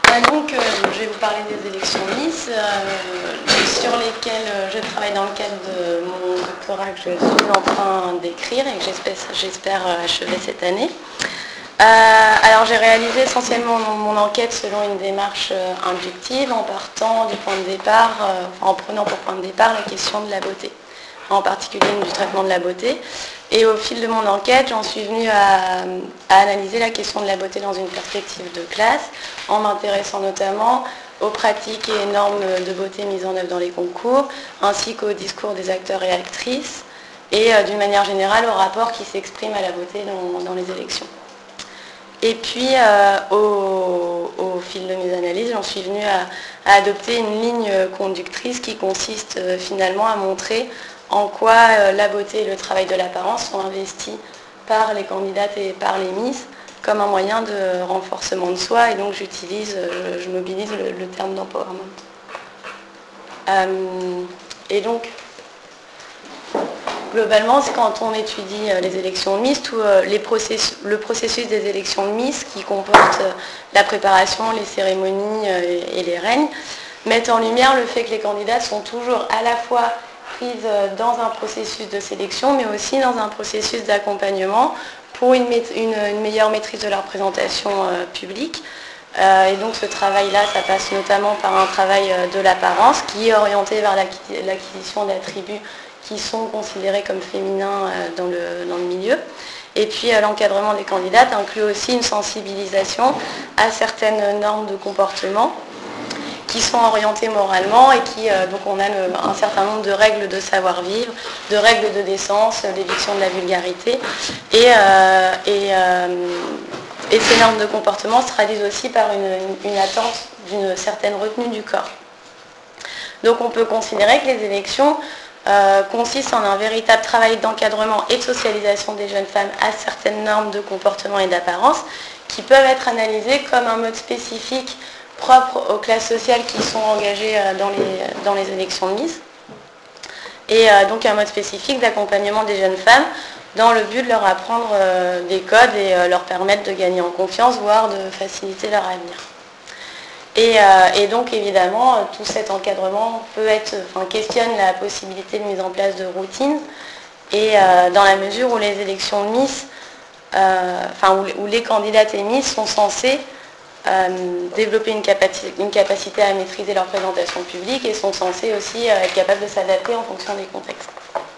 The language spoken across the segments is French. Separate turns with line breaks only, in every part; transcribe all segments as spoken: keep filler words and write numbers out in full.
Ah, donc, euh, je vais vous parler des élections Miss, euh, sur lesquelles je travaille dans le cadre de mon doctorat que je suis en train d'écrire et que j'espère, j'espère achever cette année. Euh, alors j'ai réalisé essentiellement mon, mon enquête selon une démarche euh, inductive en partant du point de départ, euh, en prenant pour point de départ la question de la beauté, en particulier du traitement de la beauté. Et au fil de mon enquête, j'en suis venue à, à analyser la question de la beauté dans une perspective de classe, en m'intéressant notamment aux pratiques et normes de beauté mises en œuvre dans les concours, ainsi qu'au discours des acteurs et actrices, et euh, d'une manière générale au rapport qui s'exprime à la beauté dans, dans les élections. Et puis, euh, au, au fil de mes analyses, j'en suis venue à, à adopter une ligne conductrice qui consiste euh, finalement à montrer en quoi euh, la beauté et le travail de l'apparence sont investis par les candidates et par les Miss comme un moyen de renforcement de soi. Et donc, j'utilise, je, je mobilise le, le terme d'empowerment. Euh, et donc, globalement, c'est quand on étudie les élections de Miss, tout, les processus, le processus des élections de Miss qui comporte la préparation, les cérémonies et les règnes, mettent en lumière le fait que les candidats sont toujours à la fois prises dans un processus de sélection, mais aussi dans un processus d'accompagnement pour une, une, une meilleure maîtrise de leur présentation euh, publique. Euh, et donc ce travail-là, ça passe notamment par un travail de l'apparence qui est orienté vers l'acquisition d'attributs qui sont considérés comme féminins dans le, dans le milieu. Et puis l'encadrement des candidates inclut aussi une sensibilisation à certaines normes de comportement qui sont orientées moralement et qui, donc on a le, un certain nombre de règles de savoir-vivre, de règles de décence, l'éviction de la vulgarité. Et, euh, et, euh, et ces normes de comportement se traduisent aussi par une, une attente d'une certaine retenue du corps. Donc on peut considérer que les élections Euh, consiste en un véritable travail d'encadrement et de socialisation des jeunes femmes à certaines normes de comportement et d'apparence qui peuvent être analysées comme un mode spécifique propre aux classes sociales qui sont engagées euh, dans, les, dans les élections de Miss et euh, donc un mode spécifique d'accompagnement des jeunes femmes dans le but de leur apprendre euh, des codes et euh, leur permettre de gagner en confiance, voire de faciliter leur avenir. Et, euh, et donc évidemment, tout cet encadrement peut être, enfin, questionne la possibilité de mise en place de routines. Et euh, dans la mesure où les élections de Miss, euh, enfin où, où les candidates et Miss sont censées euh, développer une capacité, une capacité à maîtriser leur présentation publique et sont censées aussi euh, être capables de s'adapter en fonction des contextes.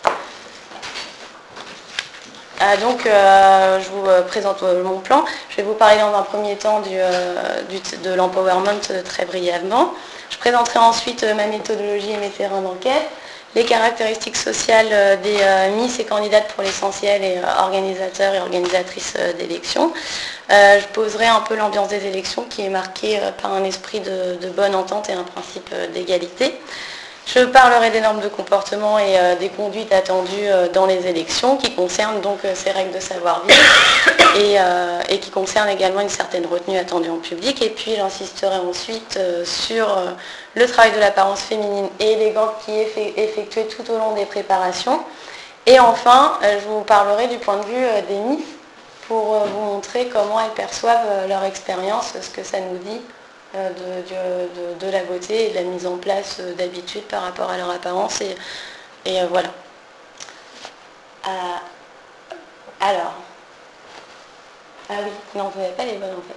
Ah, donc, euh, je vous euh, présente euh, mon plan. Je vais vous parler dans un premier temps du, euh, du, de l'empowerment euh, très brièvement. Je présenterai ensuite euh, ma méthodologie et mes terrains d'enquête, les caractéristiques sociales euh, des euh, Miss et candidates pour l'essentiel et euh, organisateurs et organisatrices euh, d'élections. Euh, je poserai un peu l'ambiance des élections qui est marquée euh, par un esprit de, de bonne entente et un principe euh, d'égalité. Je parlerai des normes de comportement et euh, des conduites attendues euh, dans les élections qui concernent donc euh, ces règles de savoir-vivre et, euh, et qui concernent également une certaine retenue attendue en public. Et puis j'insisterai ensuite euh, sur euh, le travail de l'apparence féminine et élégante qui est fait, effectué tout au long des préparations. Et enfin, euh, je vous parlerai du point de vue euh, des Miss pour euh, vous montrer comment elles perçoivent euh, leur expérience, ce que ça nous dit De, de, de la beauté et de la mise en place d'habitudes par rapport à leur apparence. Et, et euh, voilà. Euh, alors. Ah oui, non, vous n'avez pas les bonnes en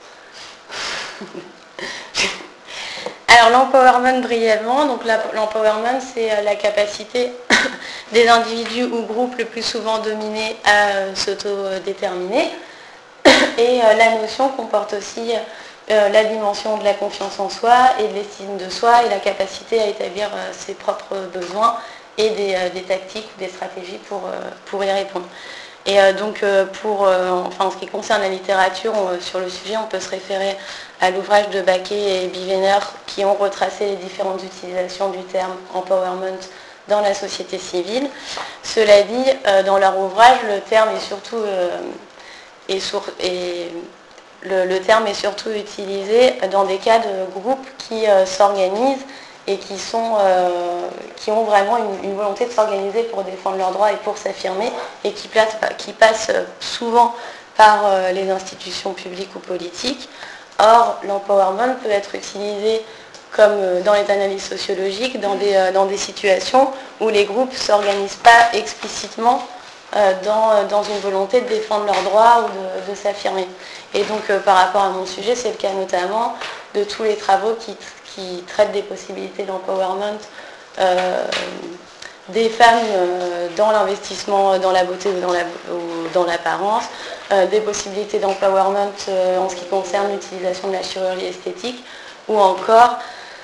fait. Alors l'empowerment brièvement. Donc l'empowerment, c'est la capacité des individus ou groupes le plus souvent dominés à s'autodéterminer. Et euh, la notion comporte aussi Euh, la dimension de la confiance en soi et de l'estime de soi et la capacité à établir euh, ses propres besoins et des, euh, des tactiques ou des stratégies pour, euh, pour y répondre. Et euh, donc euh, pour, euh, enfin, en ce qui concerne la littérature on, sur le sujet, on peut se référer à l'ouvrage de Baquet et Bivener qui ont retracé les différentes utilisations du terme empowerment dans la société civile. Cela dit, euh, dans leur ouvrage, le terme est surtout euh, est sur, est, Le, le terme est surtout utilisé dans des cas de groupes qui euh, s'organisent et qui, sont, euh, qui ont vraiment une, une volonté de s'organiser pour défendre leurs droits et pour s'affirmer et qui, place, qui passent souvent par euh, les institutions publiques ou politiques Or, l'empowerment peut être utilisé comme dans les analyses sociologiques, dans des, dans des situations où les groupes ne s'organisent pas explicitement dans, dans une volonté de défendre leurs droits ou de, de s'affirmer. Et donc, par rapport à mon sujet, c'est le cas notamment de tous les travaux qui, qui traitent des possibilités d'empowerment euh, des femmes euh, dans l'investissement, dans la beauté ou dans, la, ou dans l'apparence, euh, des possibilités d'empowerment euh, en ce qui concerne l'utilisation de la chirurgie esthétique, ou encore,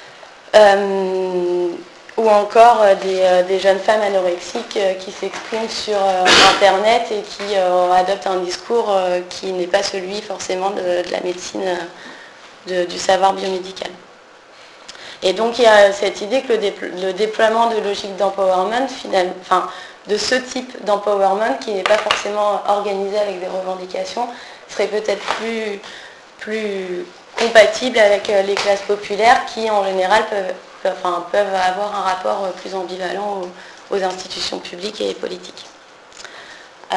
euh, ou encore euh, des, euh, des jeunes femmes anorexiques euh, qui s'expriment sur euh, Internet et qui euh, adoptent un discours euh, qui n'est pas celui forcément de, de la médecine, de, du savoir biomédical. Et donc il y a cette idée que le, déplo- le déploiement de logiques d'empowerment, finalement, enfin, de ce type d'empowerment qui n'est pas forcément organisé avec des revendications, serait peut-être plus, plus compatible avec les classes populaires qui en général peuvent, peuvent, enfin, peuvent avoir un rapport plus ambivalent aux, aux institutions publiques et politiques. Euh,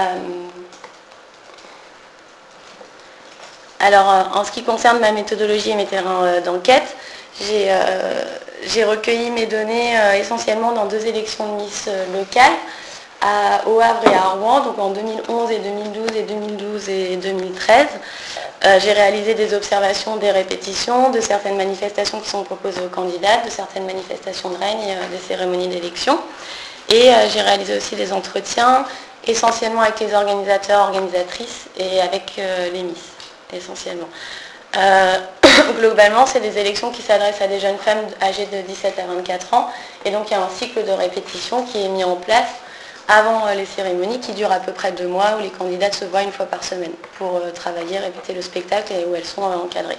alors en ce qui concerne ma méthodologie et mes terrains d'enquête, J'ai, euh, j'ai recueilli mes données euh, essentiellement dans deux élections de Miss euh, locales, à, au Havre et à Rouen, donc en deux mille onze et deux mille douze et deux mille douze et deux mille treize. Euh, j'ai réalisé des observations, des répétitions de certaines manifestations qui sont proposées aux candidates, de certaines manifestations de règne, euh, des cérémonies d'élection. Et euh, j'ai réalisé aussi des entretiens, essentiellement avec les organisateurs, organisatrices et avec euh, les Miss, essentiellement. Euh, globalement, c'est des élections qui s'adressent à des jeunes femmes âgées de dix-sept à vingt-quatre ans. Et donc, il y a un cycle de répétition qui est mis en place avant les cérémonies qui durent à peu près deux mois où les candidates se voient une fois par semaine pour travailler, répéter le spectacle et où elles sont encadrées.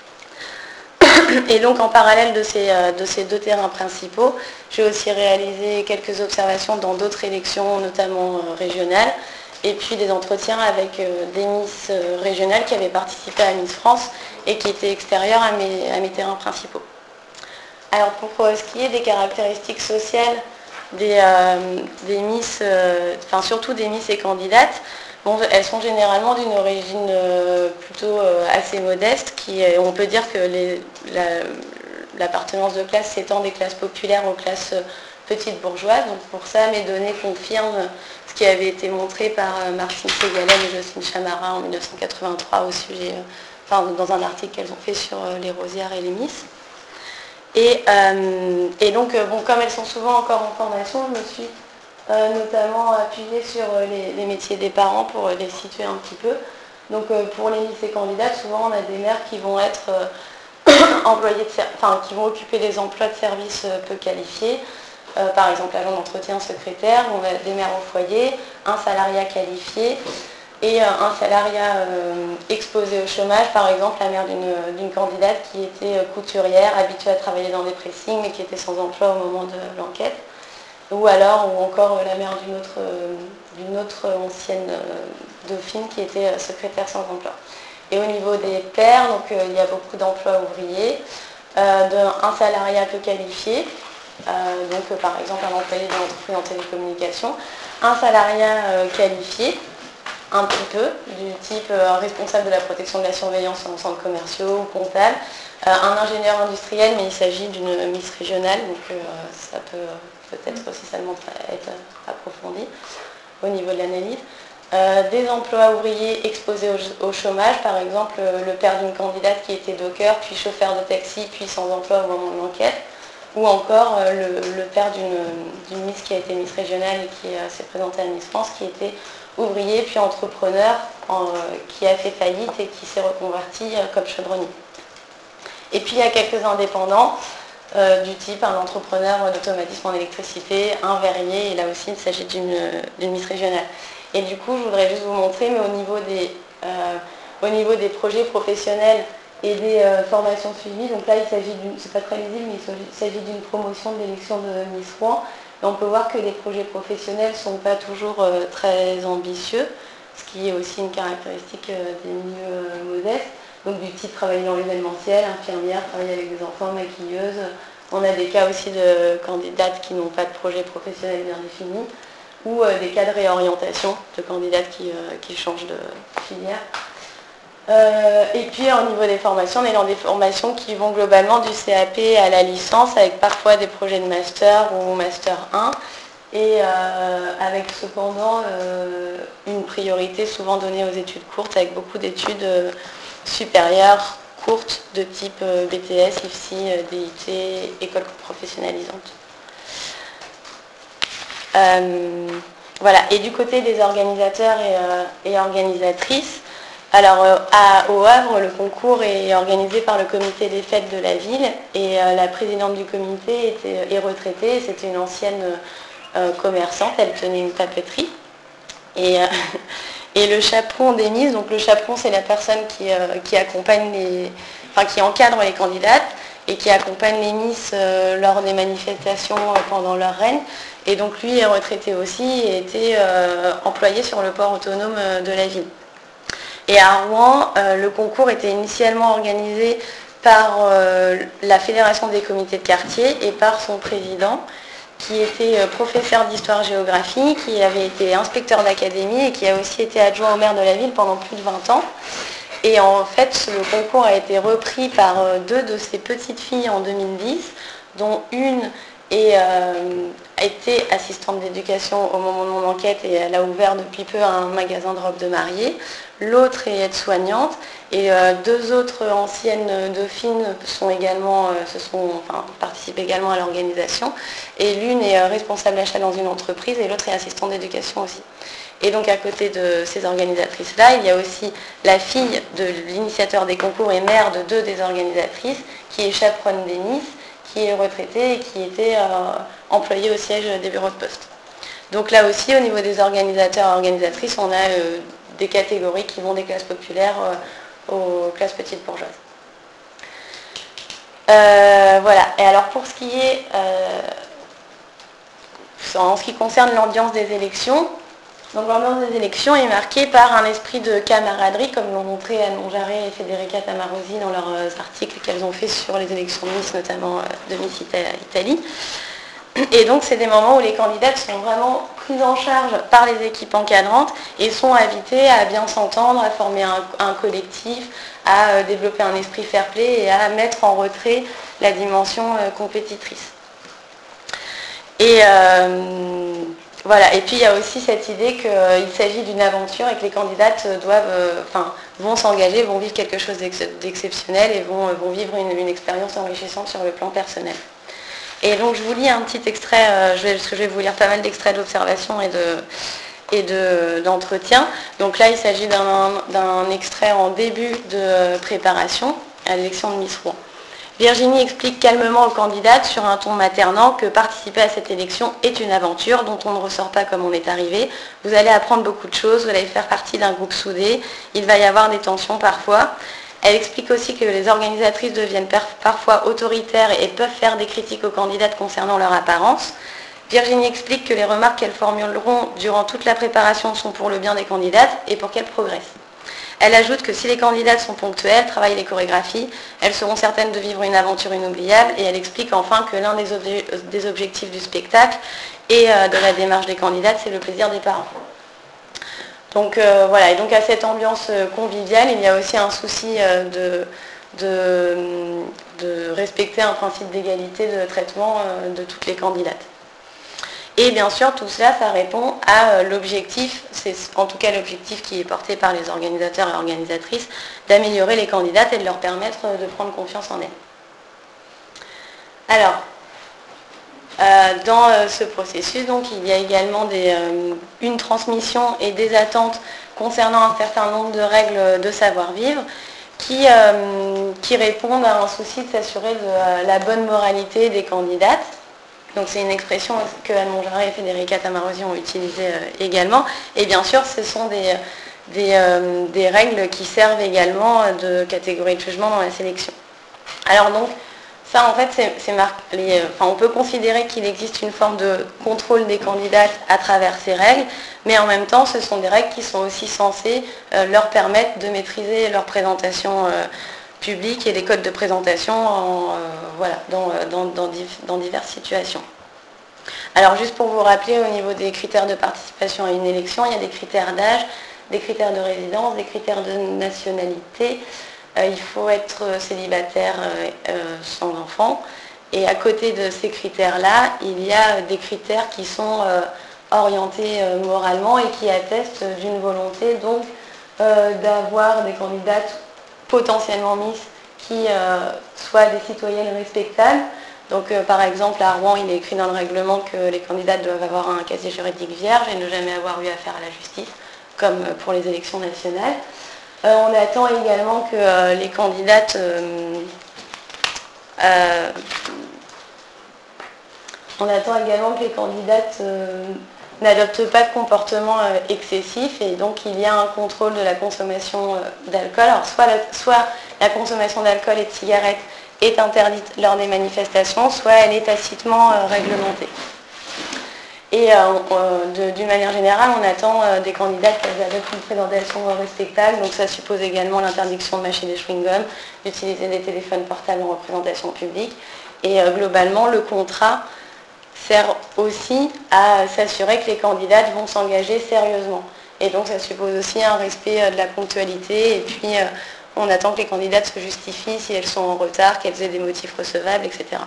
Et donc, en parallèle de ces, de ces deux terrains principaux, j'ai aussi réalisé quelques observations dans d'autres élections, notamment régionales, et puis des entretiens avec des Miss régionales qui avaient participé à Miss France et qui étaient extérieures à mes, à mes terrains principaux. Alors pour ce qui est des caractéristiques sociales des, euh, des Miss, euh, enfin surtout des Miss et candidates, bon, elles sont généralement d'une origine euh, plutôt euh, assez modeste, qui, on peut dire que les, la, l'appartenance de classe s'étend des classes populaires aux classes petites bourgeoises. Donc pour ça, mes données confirment ce qui avait été montré par Martine Ségalène et Jocelyne Chamara en mille neuf cent quatre-vingt-trois au sujet, enfin, dans un article qu'elles ont fait sur les rosières et les Miss. Et, euh, et donc, bon, comme elles sont souvent encore en formation, je me suis euh, notamment appuyée sur les, les métiers des parents pour les situer un petit peu. Donc euh, pour les Miss et candidates, souvent on a des mères qui vont être euh, employées, de ser- enfin, qui vont occuper des emplois de service peu qualifiés. Euh, par exemple, agent d'entretien, secrétaire, on a des mères au foyer, un salariat qualifié et euh, un salariat euh, exposé au chômage, par exemple la mère d'une, d'une candidate qui était couturière, habituée à travailler dans des pressings mais qui était sans emploi au moment de l'enquête, ou alors ou encore la mère d'une autre, d'une autre ancienne dauphine qui était secrétaire sans emploi. Et au niveau des pairs, donc, euh, il y a beaucoup d'emplois ouvriers, euh, d'un salariat peu qualifié, Euh, donc euh, par exemple un employé d'une entreprise en télécommunication, un salariat euh, qualifié, un petit peu, du type euh, responsable de la protection de la surveillance en centres commerciaux ou comptable, euh, un ingénieur industriel, mais il s'agit d'une Miss régionale, donc euh, ça peut peut-être aussi seulement être approfondi au niveau de l'analyse. Euh, des emplois ouvriers exposés au, au chômage, par exemple euh, le père d'une candidate qui était docker, puis chauffeur de taxi, puis sans emploi au moment de l'enquête. Ou encore euh, le, le père d'une, d'une Miss qui a été Miss régionale et qui euh, s'est présentée à Miss France, qui était ouvrier puis entrepreneur, en, euh, qui a fait faillite et qui s'est reconverti euh, comme chaudronnier. Et puis il y a quelques indépendants, euh, du type un entrepreneur d'automatisme en électricité, un verrier, et là aussi il s'agit d'une, d'une Miss régionale. Et du coup, je voudrais juste vous montrer, mais au niveau des, euh, au niveau des projets professionnels et des euh, formations suivies. Donc là, il s'agit d'une, c'est pas très lisible, mais il s'agit d'une promotion de l'élection de Miss Rouen. Et on peut voir que les projets professionnels ne sont pas toujours euh, très ambitieux, ce qui est aussi une caractéristique euh, des milieux euh, modestes. Donc du type travailler dans l'événementiel, infirmière, travailler avec des enfants, maquilleuses. On a des cas aussi de candidates qui n'ont pas de projet professionnel bien défini, ou euh, des cas de réorientation de candidates qui, euh, qui changent de filière. Euh, et puis au niveau des formations, on est dans des formations qui vont globalement du C A P à la licence, avec parfois des projets de master ou master un, et euh, avec cependant euh, une priorité souvent donnée aux études courtes, avec beaucoup d'études euh, supérieures courtes de type euh, B T S, I F S I, euh, D I T, école professionnalisante. Euh, voilà, et du côté des organisateurs et, euh, et organisatrices, alors euh, à, au Havre, le concours est organisé par le comité des fêtes de la ville, et euh, la présidente du comité était, est retraitée, c'était une ancienne euh, commerçante, elle tenait une papeterie. Et, euh, et le chaperon des mises, donc le chaperon c'est la personne qui, euh, qui accompagne les, enfin qui encadre les candidates et qui accompagne les miss euh, lors des manifestations euh, pendant leur règne. Et donc lui est retraité aussi et était euh, employé sur le port autonome euh, de la ville. Et à Rouen, euh, le concours était initialement organisé par euh, la Fédération des comités de quartier et par son président, qui était euh, professeur d'histoire-géographie, qui avait été inspecteur d'académie et qui a aussi été adjoint au maire de la ville pendant plus de vingt ans. Et en fait, le concours a été repris par euh, deux de ses petites filles en deux mille dix, dont une et euh, a été assistante d'éducation au moment de mon enquête et elle a ouvert depuis peu un magasin de robes de mariée. L'autre est aide-soignante et euh, deux autres anciennes dauphines sont également, euh, se sont, enfin, participent également à l'organisation. Et l'une est euh, responsable d'achat dans une entreprise et l'autre est assistante d'éducation aussi. Et donc à côté de ces organisatrices-là, il y a aussi la fille de l'initiateur des concours et mère de deux des organisatrices qui est chaperonne des Miss, qui est retraitée et qui était euh, employée au siège des bureaux de poste. Donc là aussi, au niveau des organisateurs et organisatrices, on a euh, des catégories qui vont des classes populaires euh, aux classes petites bourgeoises. Euh, voilà. Et alors pour ce qui est, euh, en ce qui concerne l'ambiance des élections, donc l'ambiance des élections est marquée par un esprit de camaraderie, comme l'ont montré Anne Monjarret et Federica Tamarosi dans leurs articles qu'elles ont fait sur les élections de Miss, notamment de Miss Italie. Et donc c'est des moments où les candidates sont vraiment prises en charge par les équipes encadrantes et sont invitées à bien s'entendre, à former un, un collectif, à développer un esprit fair-play et à mettre en retrait la dimension compétitrice. Et euh, voilà. Et puis il y a aussi cette idée qu'il s'agit d'une aventure et que les candidates doivent, euh, enfin, vont s'engager, vont vivre quelque chose d'exceptionnel et vont, vont vivre une, une expérience enrichissante sur le plan personnel. Et donc je vous lis un petit extrait, euh, je vais, parce que je vais vous lire pas mal d'extraits d'observation et de et de, d'entretien. Donc là il s'agit d'un, d'un extrait en début de préparation à l'élection de Miss Rouen. Virginie explique calmement aux candidates sur un ton maternant que participer à cette élection est une aventure dont on ne ressort pas comme on est arrivé. Vous allez apprendre beaucoup de choses, vous allez faire partie d'un groupe soudé, il va y avoir des tensions parfois. Elle explique aussi que les organisatrices deviennent parfois autoritaires et peuvent faire des critiques aux candidates concernant leur apparence. Virginie explique que les remarques qu'elles formuleront durant toute la préparation sont pour le bien des candidates et pour qu'elles progressent. Elle ajoute que si les candidates sont ponctuelles, travaillent les chorégraphies, elles seront certaines de vivre une aventure inoubliable. Et elle explique enfin que l'un des, obje- des objectifs du spectacle et euh, de la démarche des candidates, c'est le plaisir des parents. Donc euh, voilà, et donc à cette ambiance conviviale, il y a aussi un souci euh, de, de, de respecter un principe d'égalité de traitement euh, de toutes les candidates. Et bien sûr, tout cela, ça répond à l'objectif, c'est en tout cas l'objectif qui est porté par les organisateurs et organisatrices, d'améliorer les candidates et de leur permettre de prendre confiance en elles. Alors, euh, dans euh, ce processus, donc, il y a également des, euh, une transmission et des attentes concernant un certain nombre de règles de savoir-vivre qui, euh, qui répondent à un souci de s'assurer de euh, la bonne moralité des candidates. Donc c'est une expression que Anne Monjarret et Federica Tamarosi ont utilisée euh, également. Et bien sûr, ce sont des, des, euh, des règles qui servent également de catégorie de jugement dans la sélection. Alors donc, ça en fait, c'est, c'est mar- les, enfin, on peut considérer qu'il existe une forme de contrôle des candidates à travers ces règles, mais en même temps, ce sont des règles qui sont aussi censées euh, leur permettre de maîtriser leur présentation euh, public et les codes de présentation en, euh, voilà, dans, dans, dans, dans diverses situations. Alors juste pour vous rappeler, au niveau des critères de participation à une élection, il y a des critères d'âge, des critères de résidence, des critères de nationalité. Euh, il faut être célibataire euh, euh, sans enfant. Et à côté de ces critères-là, il y a des critères qui sont euh, orientés euh, moralement et qui attestent d'une volonté donc euh, d'avoir des candidates potentiellement Miss qui euh, soient des citoyennes respectables. Donc euh, par exemple à Rouen, il est écrit dans le règlement que les candidates doivent avoir un casier juridique vierge et ne jamais avoir eu affaire à la justice, comme pour les élections nationales. Euh, on attend également que euh, les candidates euh, euh, on attend également que les candidates euh, n'adoptent pas de comportement euh, excessif et donc il y a un contrôle de la consommation euh, d'alcool. Alors soit la, soit la consommation d'alcool et de cigarettes est interdite lors des manifestations, soit elle est tacitement euh, réglementée. Et euh, d'une manière générale, on attend euh, des candidates qu'elles adoptent une présentation euh, respectable, donc ça suppose également l'interdiction de mâcher des chewing-gums, d'utiliser des téléphones portables en représentation publique, et euh, globalement, le contrat sert aussi à s'assurer que les candidates vont s'engager sérieusement. Et donc ça suppose aussi un respect euh, de la ponctualité, et puis euh, on attend que les candidates se justifient si elles sont en retard, qu'elles aient des motifs recevables, et cetera.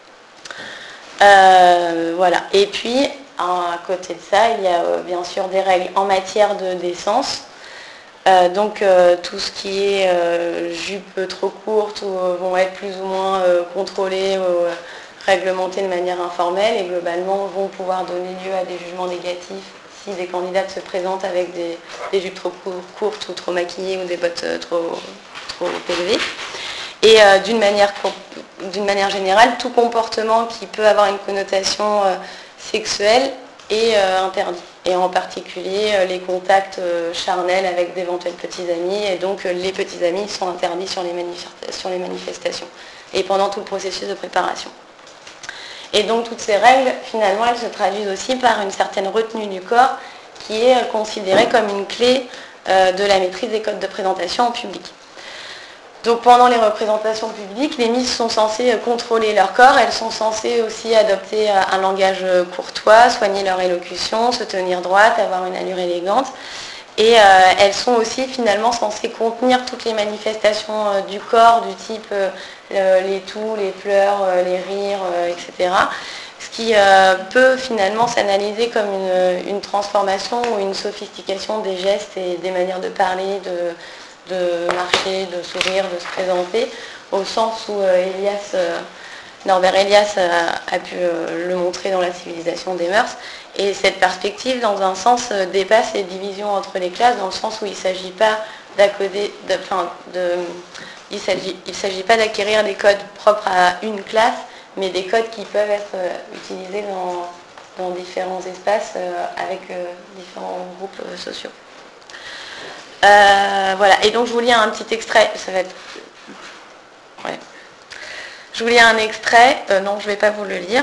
Euh, voilà. Et puis, à côté de ça, il y a euh, bien sûr des règles en matière de décence. Euh, donc euh, tout ce qui est euh, jupes trop courtes ou, euh, vont être plus ou moins euh, contrôlées ou euh, réglementées de manière informelle et globalement vont pouvoir donner lieu à des jugements négatifs si des candidates se présentent avec des, des jupes trop courtes ou trop maquillées ou des bottes euh, trop, trop élevées. Et euh, d'une manière, d'une manière générale, tout comportement qui peut avoir une connotation euh, sexuelle est euh, interdit. Et en particulier euh, les contacts euh, charnels avec d'éventuels petits amis. Et donc euh, les petits amis sont interdits sur les, manifesta- sur les manifestations et pendant tout le processus de préparation. Et donc toutes ces règles, finalement, elles se traduisent aussi par une certaine retenue du corps qui est euh, considérée comme une clé euh, de la maîtrise des codes de présentation en public. Donc pendant les représentations publiques, les Miss sont censées contrôler leur corps, elles sont censées aussi adopter un langage courtois, soigner leur élocution, se tenir droite, avoir une allure élégante. Et euh, elles sont aussi finalement censées contenir toutes les manifestations euh, du corps, du type euh, les toux, les pleurs, euh, les rires, euh, et cetera. Ce qui euh, peut finalement s'analyser comme une, une transformation ou une sophistication des gestes et des manières de parler, de de marcher, de sourire, de se présenter, au sens où euh, Elias, euh, Norbert Elias a, a pu euh, le montrer dans La civilisation des mœurs. Et cette perspective, dans un sens, euh, dépasse les divisions entre les classes, dans le sens où il ne s'agit pas d'accoder, de, enfin, de, il s'agit, il s'agit pas d'acquérir des codes propres à une classe, mais des codes qui peuvent être euh, utilisés dans, dans différents espaces euh, avec euh, différents groupes euh, sociaux. Euh, voilà, et donc je vous lis un petit extrait, ça va être... Ouais. Je vous lis un extrait, euh, non je ne vais pas vous le lire.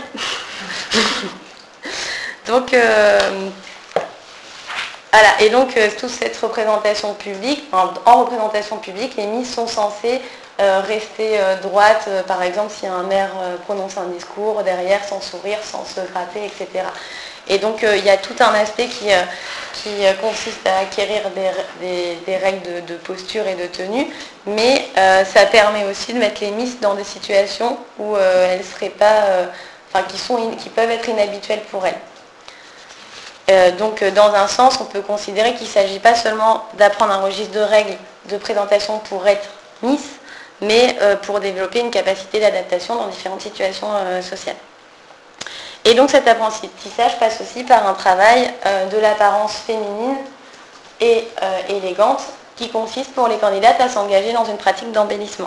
donc, euh, voilà, et donc euh, toute cette représentation publique, en, en représentation publique, les Miss sont censées euh, rester euh, droites, euh, par exemple si un maire euh, prononce un discours, derrière sans sourire, sans se gratter, et cetera. Et donc euh, il y a tout un aspect qui... Euh, qui consiste à acquérir des, des, des règles de, de posture et de tenue, mais euh, ça permet aussi de mettre les Miss dans des situations où euh, elles seraient pas, euh, enfin qui, sont in, qui peuvent être inhabituelles pour elles. Euh, donc dans un sens, on peut considérer qu'il ne s'agit pas seulement d'apprendre un registre de règles de présentation pour être Miss, mais euh, pour développer une capacité d'adaptation dans différentes situations euh, sociales. Et donc cet apprentissage passe aussi par un travail euh, de l'apparence féminine et euh, élégante qui consiste pour les candidates à s'engager dans une pratique d'embellissement.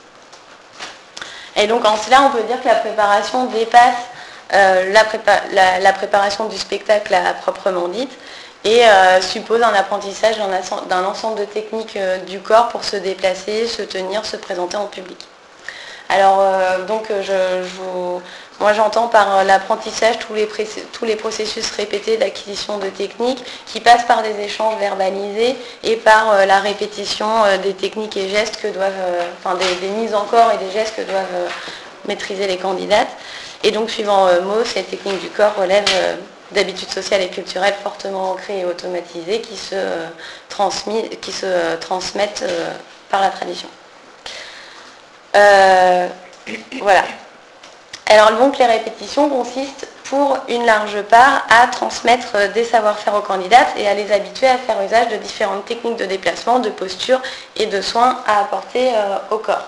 Et donc en cela, on peut dire que la préparation dépasse euh, la, prépa la, la préparation du spectacle à proprement dite et euh, suppose un apprentissage d'un ensemble de techniques euh, du corps pour se déplacer, se tenir, se présenter en public. Alors euh, donc je, je vous... Moi j'entends par l'apprentissage tous les, tous les processus répétés d'acquisition de techniques qui passent par des échanges verbalisés et par euh, la répétition euh, des techniques et gestes que doivent, euh, enfin des, des mises en corps et des gestes que doivent euh, maîtriser les candidates. Et donc suivant euh, Mauss, ces techniques du corps relèvent euh, d'habitudes sociales et culturelles fortement ancrées et automatisées qui se, euh, transmis, qui se euh, transmettent euh, par la tradition. Euh, voilà. Alors donc les répétitions consistent pour une large part à transmettre des savoir-faire aux candidates et à les habituer à faire usage de différentes techniques de déplacement, de posture et de soins à apporter euh, au corps.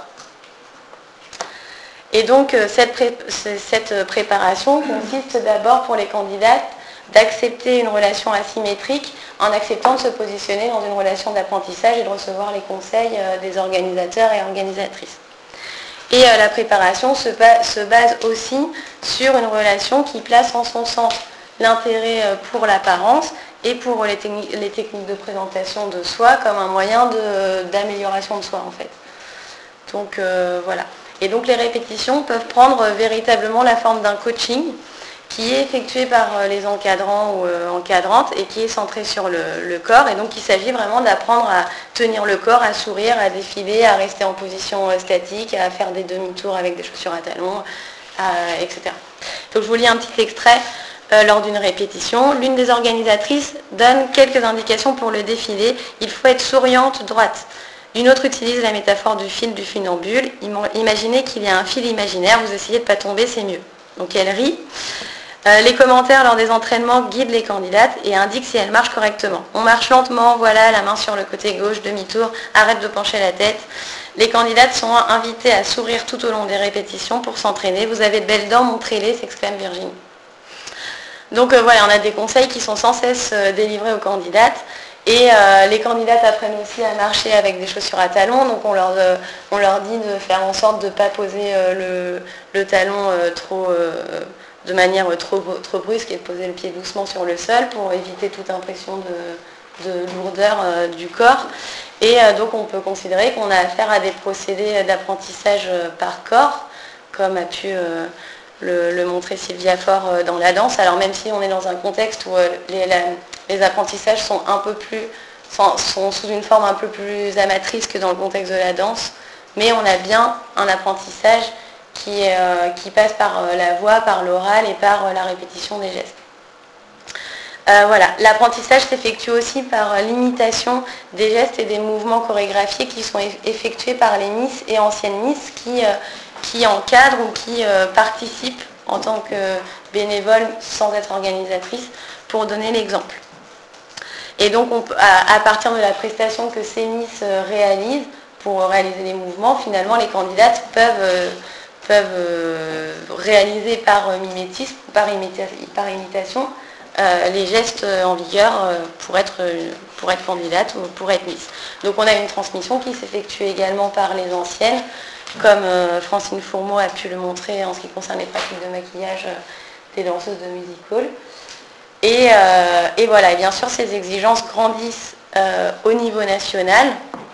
Et donc cette, pré cette préparation consiste d'abord pour les candidates d'accepter une relation asymétrique en acceptant de se positionner dans une relation d'apprentissage et de recevoir les conseils euh, des organisateurs et organisatrices. Et euh, la préparation se, ba se base aussi sur une relation qui place en son centre l'intérêt euh, pour l'apparence et pour les, les techniques de présentation de soi comme un moyen d'amélioration de, de soi en fait. Donc euh, voilà. Et donc les répétitions peuvent prendre euh, véritablement la forme d'un coaching qui est effectué par euh, les encadrants ou euh, encadrantes et qui est centré sur le, le corps. Et donc il s'agit vraiment d'apprendre à tenir le corps, à sourire, à défiler, à rester en position euh, statique, à faire des demi-tours avec des chaussures à talons, à, et cetera. Donc je vous lis un petit extrait euh, lors d'une répétition. L'une des organisatrices donne quelques indications pour le défilé. Il faut être souriante, droite. Une autre utilise la métaphore du fil du funambule. Imaginez qu'il y a un fil imaginaire, vous essayez de ne pas tomber, c'est mieux. Donc elle rit. Euh, les commentaires lors des entraînements guident les candidates et indiquent si elles marchent correctement. On marche lentement, voilà, la main sur le côté gauche, demi-tour, arrête de pencher la tête. Les candidates sont invitées à sourire tout au long des répétitions pour s'entraîner. Vous avez de belles dents, montrez-les, s'exclame Virginie. Donc euh, voilà, on a des conseils qui sont sans cesse euh, délivrés aux candidates. Et euh, les candidates apprennent aussi à marcher avec des chaussures à talons. Donc on leur, euh, on leur dit de faire en sorte de ne pas poser euh, le, le talon euh, trop... Euh, de manière trop, trop brusque et de poser le pied doucement sur le sol pour éviter toute impression de, de lourdeur euh, du corps. Et euh, donc on peut considérer qu'on a affaire à des procédés d'apprentissage par corps, comme a pu euh, le, le montrer Sylvia Faure euh, dans la danse. Alors même si on est dans un contexte où euh, les, la, les apprentissages sont un peu plus, sont, sont sous une forme un peu plus amatrice que dans le contexte de la danse, mais on a bien un apprentissage Qui, euh, qui passe par euh, la voix, par l'oral et par euh, la répétition des gestes. Euh, voilà, l'apprentissage s'effectue aussi par euh, l'imitation des gestes et des mouvements chorégraphiés qui sont effectués par les Miss et anciennes Miss qui, euh, qui encadrent ou qui euh, participent en tant que bénévoles sans être organisatrices pour donner l'exemple. Et donc on, à, à partir de la prestation que ces Miss euh, réalisent pour réaliser les mouvements, finalement les candidates peuvent euh, peuvent euh, réaliser par mimétisme, par, imita par imitation, euh, les gestes en vigueur euh, pour, être, euh, pour être candidate ou pour être Miss. Donc on a une transmission qui s'effectue également par les anciennes, comme euh, Francine Fourmeau a pu le montrer en ce qui concerne les pratiques de maquillage euh, des danseuses de music hall. Et, euh, et voilà, et bien sûr ces exigences grandissent euh, au niveau national.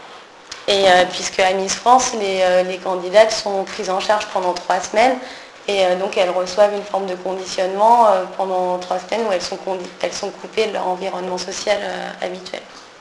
Et euh, puisque à Miss France, les, euh, les candidates sont prises en charge pendant trois semaines et euh, donc elles reçoivent une forme de conditionnement euh, pendant trois semaines où elles sont, elles sont coupées de leur environnement social euh, habituel.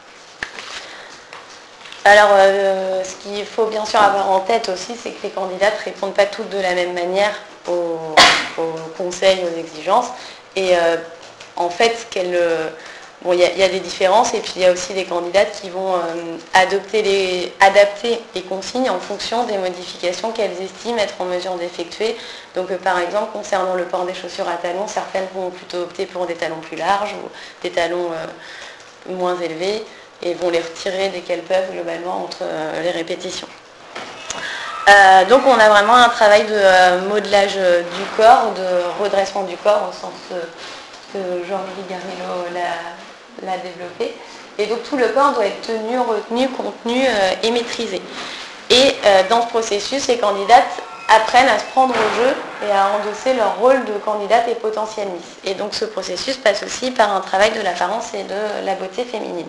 Alors, euh, ce qu'il faut bien sûr avoir en tête aussi, c'est que les candidates ne répondent pas toutes de la même manière aux, aux conseils, aux exigences. Et euh, en fait, ce qu'elles... Bon, il y, y a des différences et puis il y a aussi des candidates qui vont euh, adopter les, adapter les consignes en fonction des modifications qu'elles estiment être en mesure d'effectuer. Donc euh, par exemple, concernant le port des chaussures à talons, certaines vont plutôt opter pour des talons plus larges ou des talons euh, moins élevés et vont les retirer dès qu'elles peuvent globalement entre euh, les répétitions. Euh, donc on a vraiment un travail de euh, modelage euh, du corps, de redressement du corps au sens euh, que Jean-Louis Garillo l'a développé. Et donc tout le corps doit être tenu, retenu, contenu euh, et maîtrisé. Et euh, dans ce processus, les candidates apprennent à se prendre au jeu et à endosser leur rôle de candidate et potentielle Miss. Et donc ce processus passe aussi par un travail de l'apparence et de la beauté féminine.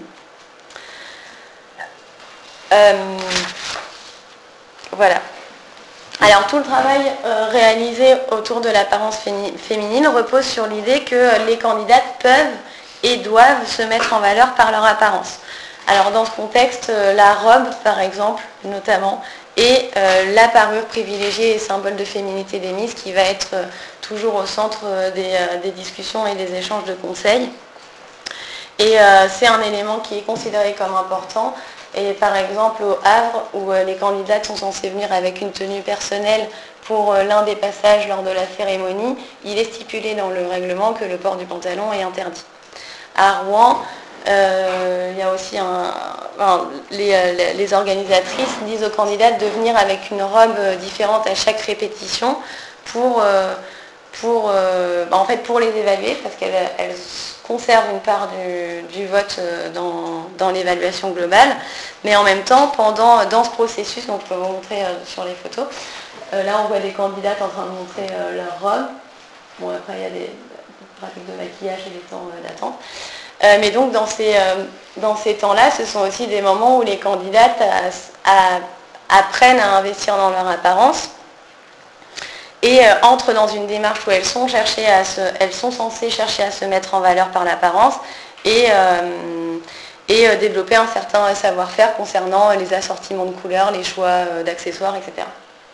Euh, voilà. Alors tout le travail euh, réalisé autour de l'apparence féminine repose sur l'idée que les candidates peuvent et doivent se mettre en valeur par leur apparence. Alors dans ce contexte, euh, la robe par exemple, notamment, est euh, la parure privilégiée et symbole de féminité des Miss qui va être euh, toujours au centre des, des discussions et des échanges de conseils. Et euh, c'est un élément qui est considéré comme important. Et par exemple au Havre, où euh, les candidates sont censées venir avec une tenue personnelle pour euh, l'un des passages lors de la cérémonie, il est stipulé dans le règlement que le port du pantalon est interdit. À Rouen, euh, il y a aussi un, enfin, les, les organisatrices disent aux candidates de venir avec une robe différente à chaque répétition pour, euh, pour, euh, en fait, pour les évaluer, parce qu'elles elles conservent une part du, du vote dans, dans l'évaluation globale, mais en même temps, pendant, dans ce processus, donc je peux vous montrer euh, sur les photos, euh, là on voit des candidates en train de montrer euh, leur robe. Bon, après il y a des pratiques de maquillage et des temps euh, d'attente. Euh, mais donc dans ces, euh, dans ces temps-là, ce sont aussi des moments où les candidates à, à, apprennent à investir dans leur apparence et euh, entrent dans une démarche où elles sont, chercher à se, elles sont censées chercher à se mettre en valeur par l'apparence et, euh, et euh, développer un certain savoir-faire concernant les assortiments de couleurs, les choix euh, d'accessoires, et cetera.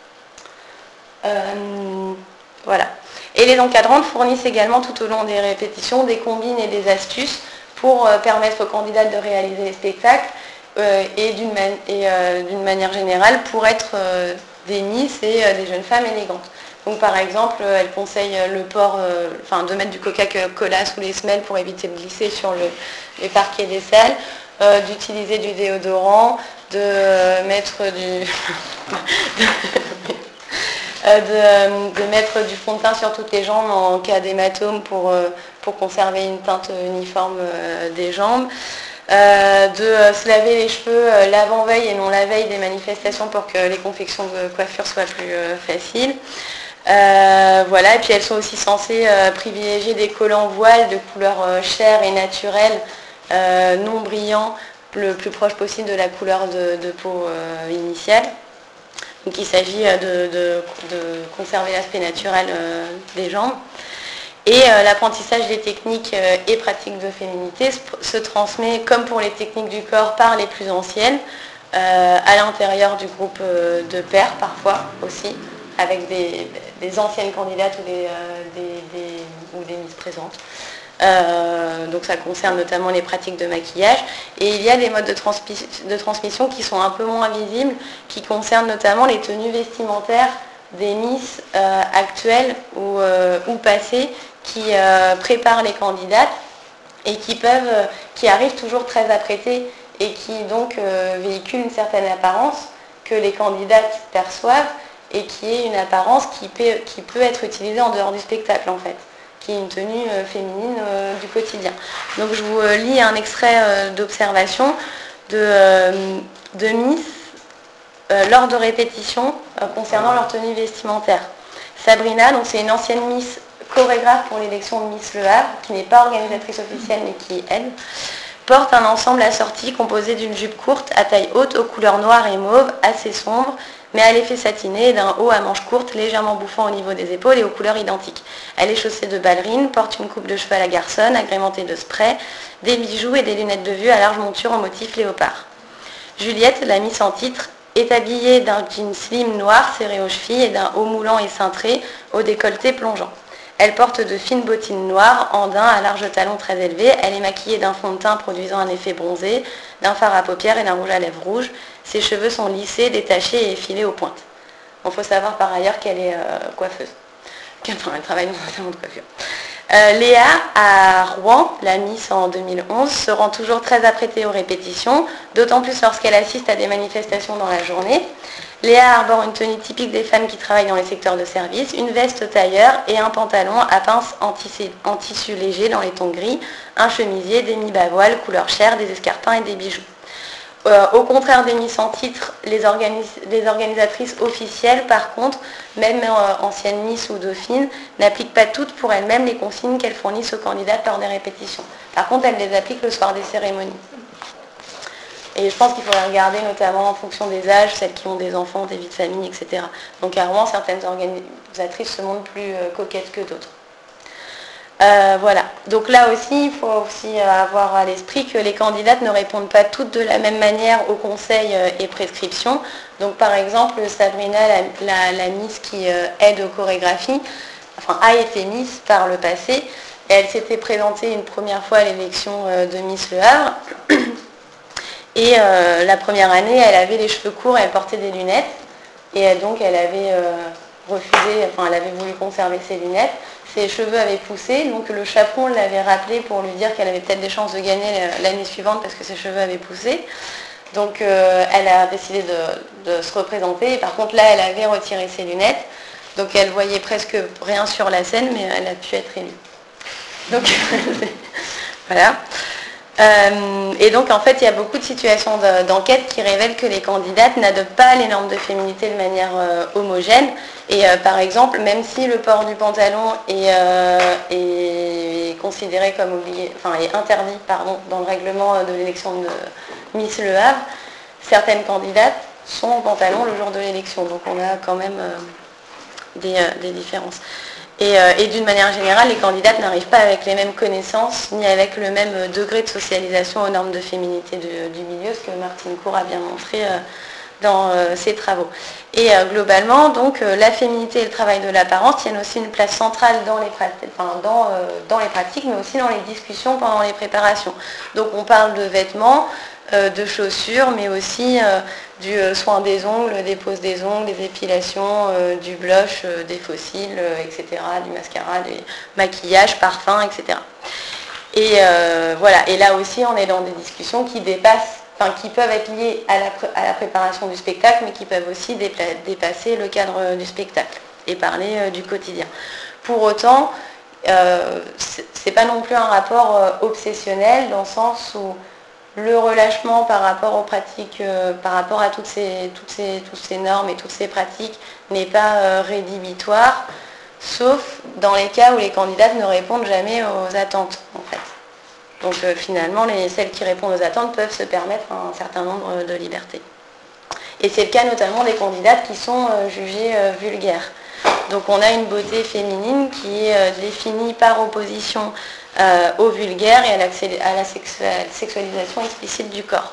Euh, voilà. Et les encadrantes fournissent également tout au long des répétitions des combines et des astuces pour euh, permettre aux candidates de réaliser les spectacles euh, et d'une man euh, manière générale pour être euh, des Miss et euh, des jeunes femmes élégantes. Donc par exemple, euh, elles conseillent le port, euh, enfin de mettre du Coca-Cola sous les semelles pour éviter de glisser sur le, les parquets des salles, euh, d'utiliser du déodorant, de euh, mettre du... De, de mettre du fond de teint sur toutes les jambes en cas d'hématome pour, pour conserver une teinte uniforme des jambes, euh, de se laver les cheveux l'avant-veille et non la veille des manifestations pour que les confections de coiffure soient plus faciles. Euh, voilà, et puis elles sont aussi censées euh, privilégier des collants voiles de couleur euh, chair et naturelle, euh, non brillants, le plus proche possible de la couleur de, de peau euh, initiale. Donc il s'agit de, de, de conserver l'aspect naturel euh, des jambes. Et euh, l'apprentissage des techniques euh, et pratiques de féminité se, se transmet, comme pour les techniques du corps, par les plus anciennes, euh, à l'intérieur du groupe euh, de pairs parfois aussi, avec des, des anciennes candidates ou des, euh, des, des, ou des miss présentes. Euh, donc ça concerne notamment les pratiques de maquillage. Et il y a des modes de, transmi de transmission qui sont un peu moins visibles, qui concernent notamment les tenues vestimentaires des Miss euh, actuelles ou, euh, ou passées qui euh, préparent les candidates et qui, peuvent, euh, qui arrivent toujours très apprêtées et qui donc euh, véhiculent une certaine apparence que les candidates perçoivent et qui est une apparence qui peut, qui peut être utilisée en dehors du spectacle en fait, qui est une tenue euh, féminine euh, du quotidien. Donc je vous euh, lis un extrait euh, d'observation de, euh, de Miss euh, lors de répétitions euh, concernant leur tenue vestimentaire. Sabrina, donc c'est une ancienne Miss chorégraphe pour l'élection de Miss Le Havre, qui n'est pas organisatrice officielle mais qui aide, porte un ensemble assorti composé d'une jupe courte à taille haute aux couleurs noires et mauve, assez sombre, mais à l'effet satiné, d'un haut à manches courtes, légèrement bouffant au niveau des épaules et aux couleurs identiques. Elle est chaussée de ballerines, porte une coupe de cheveux à la garçonne, agrémentée de sprays, des bijoux et des lunettes de vue à large monture en motif léopard. Juliette, la Miss en titre, est habillée d'un jean slim noir serré aux chevilles et d'un haut moulant et cintré au décolleté plongeant. Elle porte de fines bottines noires en daim à large talons très élevés. Elle est maquillée d'un fond de teint produisant un effet bronzé, d'un fard à paupières et d'un rouge à lèvres rouge. Ses cheveux sont lissés, détachés et effilés aux pointes. Il faut savoir par ailleurs qu'elle est euh, coiffeuse. Enfin, elle travaille dans un salon de coiffure. Euh, Léa, à Rouen, la Miss en deux mille onze, se rend toujours très apprêtée aux répétitions, d'autant plus lorsqu'elle assiste à des manifestations dans la journée. Léa arbore une tenue typique des femmes qui travaillent dans les secteurs de service, une veste tailleur et un pantalon à pince en tissu, en tissu léger dans les tons gris, un chemisier, des mi-bas-voiles, couleur chair, des escarpins et des bijoux. Euh, au contraire des Miss en titre, les, organis les organisatrices officielles, par contre, même euh, anciennes Miss ou dauphines, n'appliquent pas toutes pour elles-mêmes les consignes qu'elles fournissent aux candidates lors des répétitions. Par contre, elles les appliquent le soir des cérémonies. Et je pense qu'il faudrait regarder notamment en fonction des âges, celles qui ont des enfants, des vies de famille, et cetera. Donc à Rouen, certaines organisatrices se montrent plus euh, coquettes que d'autres. Euh, voilà. Donc là aussi, il faut aussi avoir à l'esprit que les candidates ne répondent pas toutes de la même manière aux conseils euh, et prescriptions. Donc par exemple, Sabrina, la, la, la Miss qui euh, aide aux chorégraphies, enfin, a été Miss par le passé. Et elle s'était présentée une première fois à l'élection de Miss Le Havre. Et euh, la première année, elle avait les cheveux courts et elle portait des lunettes. Et elle, donc, elle avait euh, refusé, enfin, elle avait voulu conserver ses lunettes. Ses cheveux avaient poussé, donc le chaperon l'avait rappelé pour lui dire qu'elle avait peut-être des chances de gagner l'année suivante parce que ses cheveux avaient poussé. Donc euh, elle a décidé de, de se représenter. Et par contre, là, elle avait retiré ses lunettes. Donc elle voyait presque rien sur la scène, mais elle a pu être élue. Donc voilà. Euh, et donc en fait, il y a beaucoup de situations d'enquête qui révèlent que les candidates n'adoptent pas les normes de féminité de manière euh, homogène. Et euh, par exemple, même si le port du pantalon est, euh, est considéré comme obligé, enfin est interdit pardon, dans le règlement de l'élection de Miss Le Havre, certaines candidates sont en pantalon le jour de l'élection. Donc on a quand même euh, des, euh, des différences. Et, euh, et d'une manière générale, les candidates n'arrivent pas avec les mêmes connaissances ni avec le même degré de socialisation aux normes de féminité de, du milieu, ce que Martine Cour a bien montré euh, dans euh, ses travaux. Et euh, globalement, donc, euh, la féminité et le travail de l'apparence tiennent aussi une place centrale dans les, enfin, dans, euh, dans les pratiques, mais aussi dans les discussions pendant les préparations. Donc on parle de vêtements, euh, de chaussures, mais aussi euh, du euh, soin des ongles, des poses des ongles, des épilations, euh, du blush, euh, des fossiles, euh, et cetera, du mascara, des maquillages, parfums, et cetera. Et euh, voilà, et là aussi on est dans des discussions qui dépassent, enfin qui peuvent être liées à la, à la préparation du spectacle, mais qui peuvent aussi dépasser le cadre du spectacle et parler euh, du quotidien. Pour autant, euh, c'est pas non plus un rapport euh, obsessionnel dans le sens où le relâchement par rapport aux pratiques, euh, par rapport à toutes ces, toutes, ces, toutes ces normes et toutes ces pratiques n'est pas euh, rédhibitoire, sauf dans les cas où les candidates ne répondent jamais aux attentes, en fait. Donc euh, finalement, les, celles qui répondent aux attentes peuvent se permettre un certain nombre de libertés. Et c'est le cas notamment des candidates qui sont euh, jugées euh, vulgaires. Donc on a une beauté féminine qui est euh, définie par opposition euh, au vulgaire et à la, à la sexualisation explicite du corps.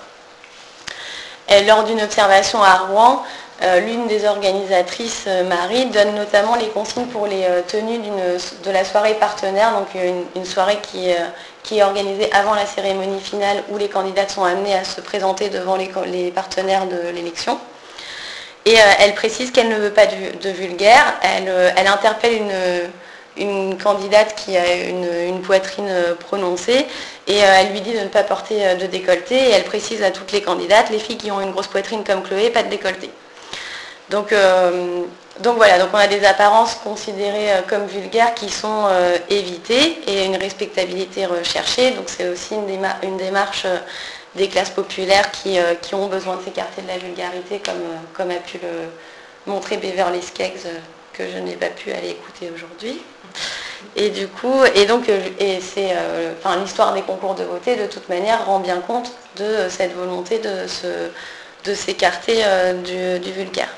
Et lors d'une observation à Rouen, euh, l'une des organisatrices, euh, Marie, donne notamment les consignes pour les euh, tenues de la soirée partenaire, donc une, une soirée qui, euh, qui est organisée avant la cérémonie finale où les candidates sont amenées à se présenter devant les, les partenaires de l'élection. Et euh, elle précise qu'elle ne veut pas de, de vulgaire, elle, euh, elle interpelle une, une candidate qui a une, une poitrine prononcée et euh, elle lui dit de ne pas porter de décolleté et elle précise à toutes les candidates, les filles qui ont une grosse poitrine comme Chloé, pas de décolleté. Donc, euh, donc voilà, donc on a des apparences considérées comme vulgaires qui sont euh, évitées et une respectabilité recherchée, donc c'est aussi une, déma une démarche euh, des classes populaires qui, euh, qui ont besoin de s'écarter de la vulgarité, comme, euh, comme a pu le montrer Beverly Skeggs, euh, que je n'ai pas pu aller écouter aujourd'hui. Et du coup, et donc, et c'est, euh, enfin, l'histoire des concours de beauté, de toute manière, rend bien compte de cette volonté de, se, de s'écarter euh, du, du vulgaire.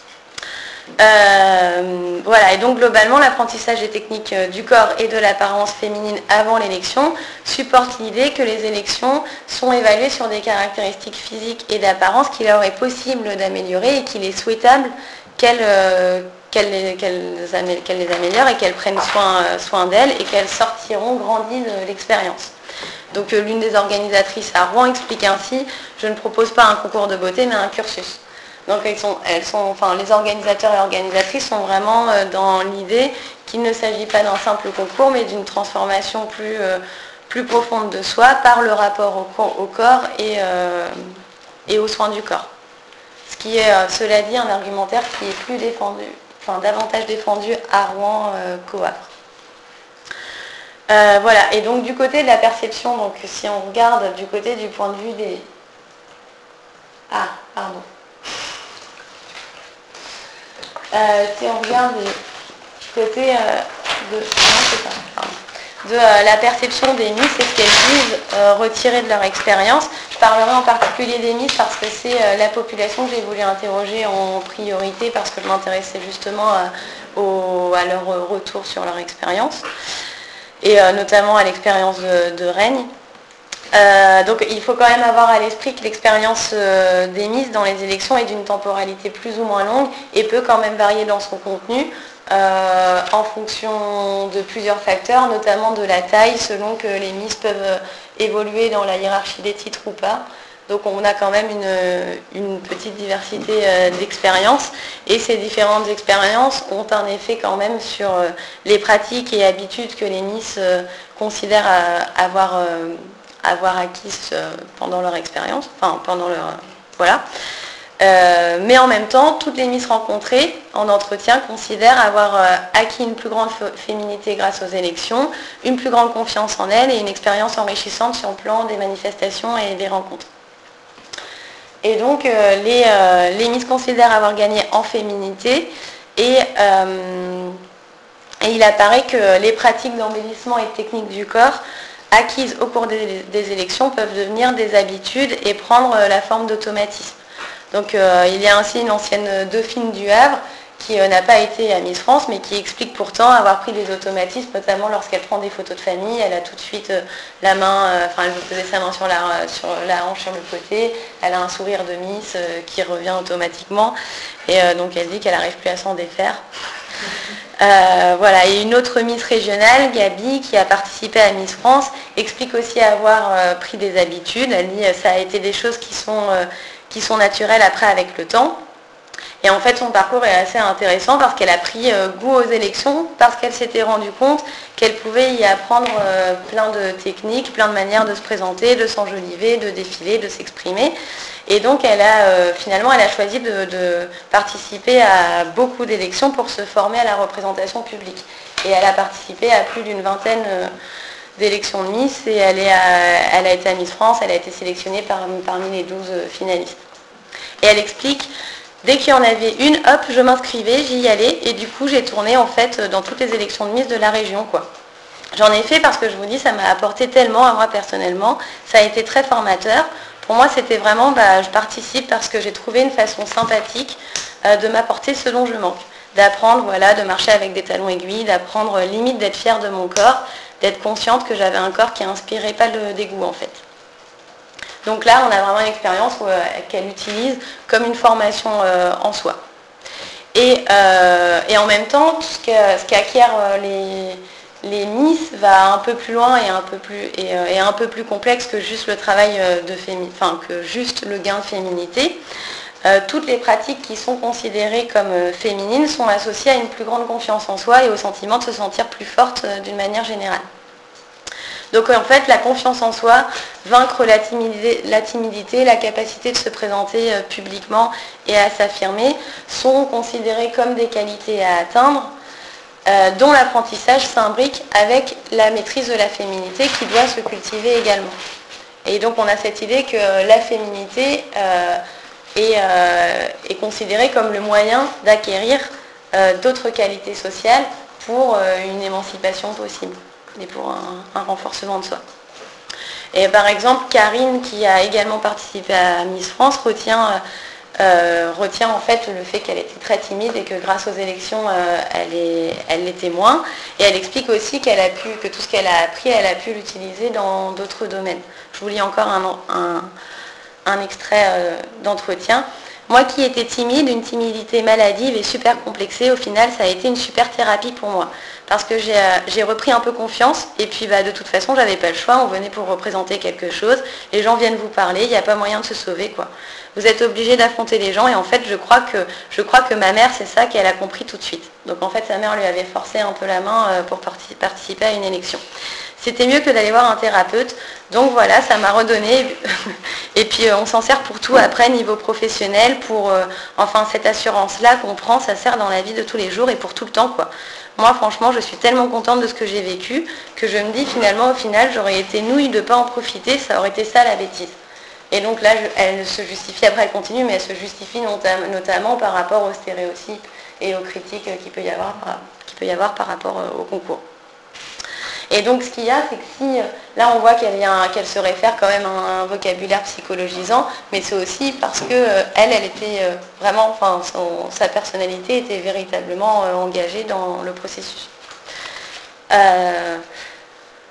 Euh, voilà, et donc globalement, l'apprentissage des techniques du corps et de l'apparence féminine avant l'élection supporte l'idée que les élections sont évaluées sur des caractéristiques physiques et d'apparence qu'il leur est possible d'améliorer et qu'il est souhaitable qu'elles, euh, qu'elles, qu'elles, qu'elles les améliorent et qu'elles prennent soin, soin d'elles et qu'elles sortiront grandies de l'expérience. Donc l'une des organisatrices à Rouen explique ainsi: je ne propose pas un concours de beauté mais un cursus. Donc elles sont, elles sont, enfin, les organisateurs et organisatrices sont vraiment euh, dans l'idée qu'il ne s'agit pas d'un simple concours, mais d'une transformation plus, euh, plus profonde de soi par le rapport au, au corps et, euh, et aux soins du corps. Ce qui est, euh, cela dit, un argumentaire qui est plus défendu, enfin davantage défendu à Rouen euh, qu'au Havre. Euh, voilà, et donc du côté de la perception, donc si on regarde du côté du point de vue des... Ah, pardon. Euh, si on regarde du côté euh, de, non, pas, de euh, la perception des Miss et ce qu'elles disent euh, retirer de leur expérience, je parlerai en particulier des Miss parce que c'est euh, la population que j'ai voulu interroger en priorité parce que je m'intéressais justement à, au, à leur retour sur leur expérience et euh, notamment à l'expérience de, de règne. Euh, donc il faut quand même avoir à l'esprit que l'expérience euh, des Miss dans les élections est d'une temporalité plus ou moins longue et peut quand même varier dans son contenu euh, en fonction de plusieurs facteurs, notamment de la taille, selon que les Miss peuvent évoluer dans la hiérarchie des titres ou pas. Donc on a quand même une, une petite diversité euh, d'expériences et ces différentes expériences ont un effet quand même sur euh, les pratiques et habitudes que les Miss euh, considèrent à, avoir, euh, avoir acquises euh, pendant leur expérience, enfin pendant leur... Euh, voilà. Euh, mais en même temps, toutes les Miss rencontrées en entretien considèrent avoir euh, acquis une plus grande féminité grâce aux élections, une plus grande confiance en elles et une expérience enrichissante sur le plan des manifestations et des rencontres. Et donc, euh, les, euh, les Miss considèrent avoir gagné en féminité et, euh, et il apparaît que les pratiques d'embellissement et de technique du corps acquises au cours des, des élections peuvent devenir des habitudes et prendre la forme d'automatisme. Donc, euh, il y a ainsi une ancienne dauphine du Havre qui euh, n'a pas été à Miss France, mais qui explique pourtant avoir pris des automatismes, notamment lorsqu'elle prend des photos de famille, elle a tout de suite euh, la main, euh, enfin elle veut poser sa main sur la, sur la hanche sur le côté, elle a un sourire de Miss euh, qui revient automatiquement, et euh, donc elle dit qu'elle n'arrive plus à s'en défaire. Euh, voilà, et une autre Miss régionale, Gabi, qui a participé à Miss France, explique aussi avoir euh, pris des habitudes. Elle dit que ça a été des choses qui sont, euh, qui sont naturelles après avec le temps. Et en fait, son parcours est assez intéressant parce qu'elle a pris euh, goût aux élections, parce qu'elle s'était rendue compte qu'elle pouvait y apprendre euh, plein de techniques, plein de manières de se présenter, de s'enjoliver, de défiler, de s'exprimer. Et donc, elle a, euh, finalement, elle a choisi de, de participer à beaucoup d'élections pour se former à la représentation publique. Et elle a participé à plus d'une vingtaine euh, d'élections de Miss et elle, est à, elle a été à Miss France, elle a été sélectionnée par, parmi les douze finalistes. Et elle explique... Dès qu'il y en avait une, hop, je m'inscrivais, j'y allais, et du coup, j'ai tourné en fait dans toutes les élections de Miss de la région, quoi. J'en ai fait parce que je vous dis, ça m'a apporté tellement à moi personnellement, ça a été très formateur. Pour moi, c'était vraiment, bah, je participe parce que j'ai trouvé une façon sympathique euh, de m'apporter ce dont je manque. D'apprendre, voilà, de marcher avec des talons aiguilles, d'apprendre limite d'être fière de mon corps, d'être consciente que j'avais un corps qui n'inspirait pas le dégoût en fait. Donc là, on a vraiment une expérience euh, qu'elle utilise comme une formation euh, en soi. Et, euh, et en même temps, ce, que, ce qu'acquièrent euh, les, les Miss va un peu plus loin et un peu plus, et, euh, et un peu plus complexe que juste le travail de fémi- enfin, que juste le gain de féminité. Euh, toutes les pratiques qui sont considérées comme euh, féminines sont associées à une plus grande confiance en soi et au sentiment de se sentir plus forte euh, d'une manière générale. Donc en fait, la confiance en soi, vaincre la timidité, la, timidité, la capacité de se présenter euh, publiquement et à s'affirmer sont considérées comme des qualités à atteindre, euh, dont l'apprentissage s'imbrique avec la maîtrise de la féminité qui doit se cultiver également. Et donc on a cette idée que la féminité euh, est, euh, est considérée comme le moyen d'acquérir euh, d'autres qualités sociales pour euh, une émancipation possible et pour un, un renforcement de soi. Et par exemple, Karine, qui a également participé à Miss France, retient, euh, retient en fait le fait qu'elle était très timide et que grâce aux élections, euh, elle, est, elle l'était moins. Et elle explique aussi qu'elle a pu, que tout ce qu'elle a appris, elle a pu l'utiliser dans d'autres domaines. Je vous lis encore un, un, un extrait euh, d'entretien. Moi qui étais timide, une timidité maladive et super complexée, au final, ça a été une super thérapie pour moi. Parce que j'ai, euh, j'ai repris un peu confiance, et puis bah, de toute façon, j'avais pas le choix, on venait pour représenter quelque chose, les gens viennent vous parler, il n'y a pas moyen de se sauver, quoi. Vous êtes obligé d'affronter les gens, et en fait, je crois que, je crois que ma mère, c'est ça qu'elle a compris tout de suite. Donc en fait, sa mère lui avait forcé un peu la main euh, pour partic- participer à une élection. C'était mieux que d'aller voir un thérapeute. Donc voilà, ça m'a redonné. Et puis euh, on s'en sert pour tout après, niveau professionnel, pour euh, enfin cette assurance-là qu'on prend, ça sert dans la vie de tous les jours et pour tout le temps, quoi. Moi, franchement, je suis tellement contente de ce que j'ai vécu que je me dis finalement, au final, j'aurais été nouille de ne pas en profiter, ça aurait été ça la bêtise. Et donc là, je, elle se justifie, après elle continue, mais elle se justifie notam- notamment par rapport aux stéréotypes et aux critiques qu'il peut y avoir, qu'il peut y avoir par rapport au concours. Et donc ce qu'il y a, c'est que si, là on voit qu'elle, y a un, qu'elle se réfère quand même à un vocabulaire psychologisant, mais c'est aussi parce que euh, elle, elle était euh, vraiment, enfin son, sa personnalité était véritablement euh, engagée dans le processus. Euh,